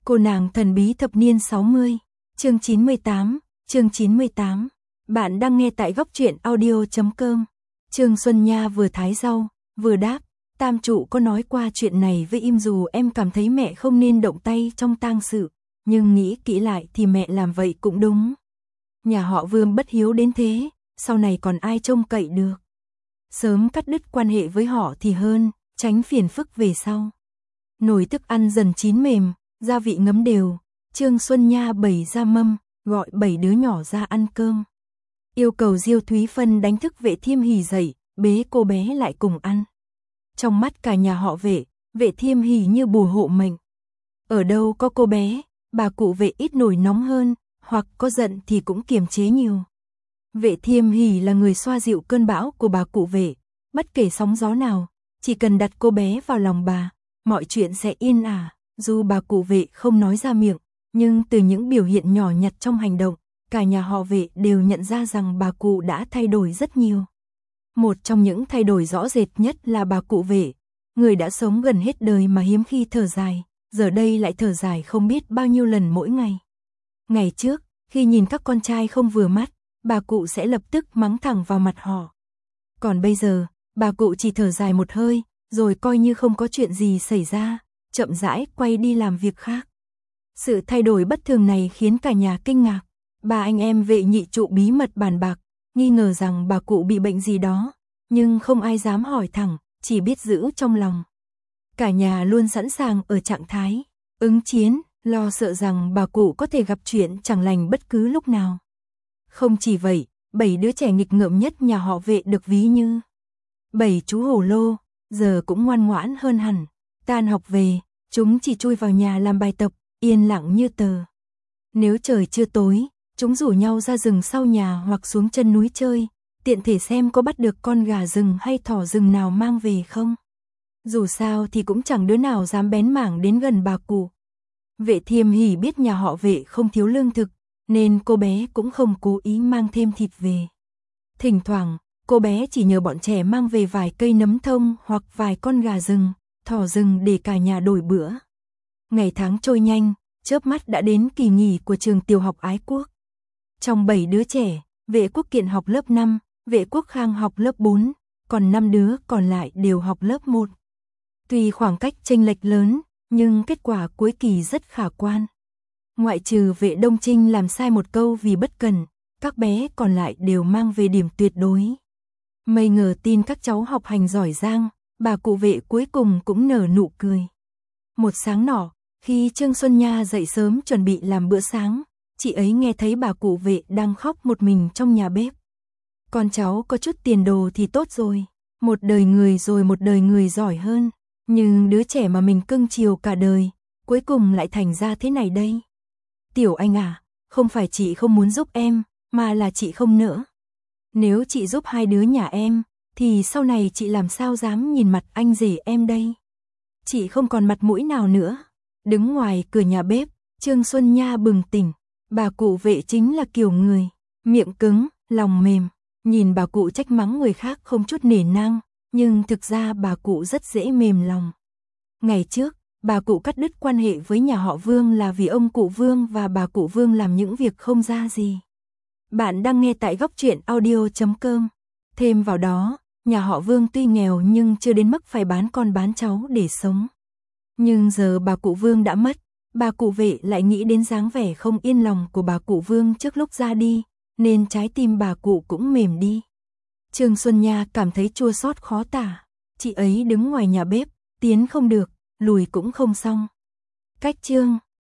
Cô nàng thần bí thập niên 60, chương 98, chương 98. Bạn đang nghe tại góc truyện audio.com. Trương Xuân Nha vừa thái rau, vừa đáp, tam trụ có nói qua chuyện này với im dù em cảm thấy mẹ không nên động tay trong tang sự, nhưng nghĩ kỹ lại thì mẹ làm vậy cũng đúng. Nhà họ Vương bất hiếu đến thế, sau này còn ai trông cậy được. Sớm cắt đứt quan hệ với họ thì hơn, tránh phiền phức về sau. Nồi thức ăn dần chín mềm, gia vị ngấm đều, Trương Xuân Nha bày ra mâm, gọi 7 đứa nhỏ ra ăn cơm. Yêu cầu Diêu Thúy Phân đánh thức Vệ Thiêm Hỉ dậy, bế cô bé lại cùng ăn. Trong mắt cả nhà họ Vệ, Vệ Thiêm Hỉ như bùa hộ mệnh. Ở đâu có cô bé, bà cụ Vệ ít nổi nóng hơn, hoặc có giận thì cũng kiềm chế nhiều. Vệ Thiêm Hỉ là người xoa dịu cơn bão của bà cụ Vệ, bất kể sóng gió nào, chỉ cần đặt cô bé vào lòng bà, mọi chuyện sẽ yên ả. Dù bà cụ Vệ không nói ra miệng, nhưng từ những biểu hiện nhỏ nhặt trong hành động, cả nhà họ Vệ đều nhận ra rằng bà cụ đã thay đổi rất nhiều. Một trong những thay đổi rõ rệt nhất là bà cụ Vệ, người đã sống gần hết đời mà hiếm khi thở dài, giờ đây lại thở dài không biết bao nhiêu lần mỗi ngày. Ngày trước, khi nhìn các con trai không vừa mắt, bà cụ sẽ lập tức mắng thẳng vào mặt họ. Còn bây giờ, bà cụ chỉ thở dài một hơi, rồi coi như không có chuyện gì xảy ra, chậm rãi quay đi làm việc khác. Sự thay đổi bất thường này khiến cả nhà kinh ngạc. Ba anh em Vệ nhị trụ bí mật bàn bạc, nghi ngờ rằng bà cụ bị bệnh gì đó, nhưng không ai dám hỏi thẳng, chỉ biết giữ trong lòng. Cả nhà luôn sẵn sàng ở trạng thái ứng chiến, lo sợ rằng bà cụ có thể gặp chuyện chẳng lành bất cứ lúc nào. Không chỉ vậy, 7 đứa trẻ nghịch ngợm nhất nhà họ Vệ được ví như 7 chú hổ lô, giờ cũng ngoan ngoãn hơn hẳn. Tan học về, chúng chỉ chui vào nhà làm bài tập, yên lặng như tờ. Nếu trời chưa tối, chúng rủ nhau ra rừng sau nhà hoặc xuống chân núi chơi, tiện thể xem có bắt được con gà rừng hay thỏ rừng nào mang về không. Dù sao thì cũng chẳng đứa nào dám bén mảng đến gần bà cụ. Vệ Thiêm Hỉ biết nhà họ Vệ không thiếu lương thực, nên cô bé cũng không cố ý mang thêm thịt về. Thỉnh thoảng, cô bé chỉ nhờ bọn trẻ mang về vài cây nấm thông hoặc vài con gà rừng, thỏ rừng để cả nhà đổi bữa. Ngày tháng trôi nhanh, chớp mắt đã đến kỳ nghỉ của trường tiểu học Ái Quốc. Trong 7 đứa trẻ, Vệ Quốc Kiện học lớp 5, Vệ Quốc Khang học lớp 4, còn 5 đứa còn lại đều học lớp 1. Tuy khoảng cách chênh lệch lớn, nhưng kết quả cuối kỳ rất khả quan. Ngoại trừ Vệ Đông Trinh làm sai một câu vì bất cần, các bé còn lại đều mang về điểm tuyệt đối. Mây ngờ tin các cháu học hành giỏi giang, bà cụ Vệ cuối cùng cũng nở nụ cười. Một sáng nọ, khi Trương Xuân Nha dậy sớm chuẩn bị làm bữa sáng, chị ấy nghe thấy bà cụ Vệ đang khóc một mình trong nhà bếp. Con cháu có chút tiền đồ thì tốt rồi, một đời người rồi một đời người giỏi hơn, nhưng đứa trẻ mà mình cưng chiều cả đời, cuối cùng lại thành ra thế này đây. Tiểu Anh à, không phải chị không muốn giúp em, mà là chị không nỡ. Nếu chị giúp hai đứa nhà em, thì sau này chị làm sao dám nhìn mặt anh rể em đây. Chị không còn mặt mũi nào nữa. Đứng ngoài cửa nhà bếp, Trương Xuân Nha bừng tỉnh. Bà cụ Vệ chính là kiểu người miệng cứng, lòng mềm. Nhìn bà cụ trách mắng người khác không chút nể nang, nhưng thực ra bà cụ rất dễ mềm lòng. Ngày trước, bà cụ cắt đứt quan hệ với nhà họ Vương là vì ông cụ Vương và bà cụ Vương làm những việc không ra gì. Bạn đang nghe tại góc truyện audio.com. Thêm vào đó, nhà họ Vương tuy nghèo nhưng chưa đến mức phải bán con bán cháu để sống. Nhưng giờ bà cụ Vương đã mất, bà cụ Vệ lại nghĩ đến dáng vẻ không yên lòng của bà cụ Vương trước lúc ra đi, nên trái tim bà cụ cũng mềm đi. Trương Xuân Nha cảm thấy chua xót khó tả, chị ấy đứng ngoài nhà bếp, tiến không được, lùi cũng không xong. Cách Trương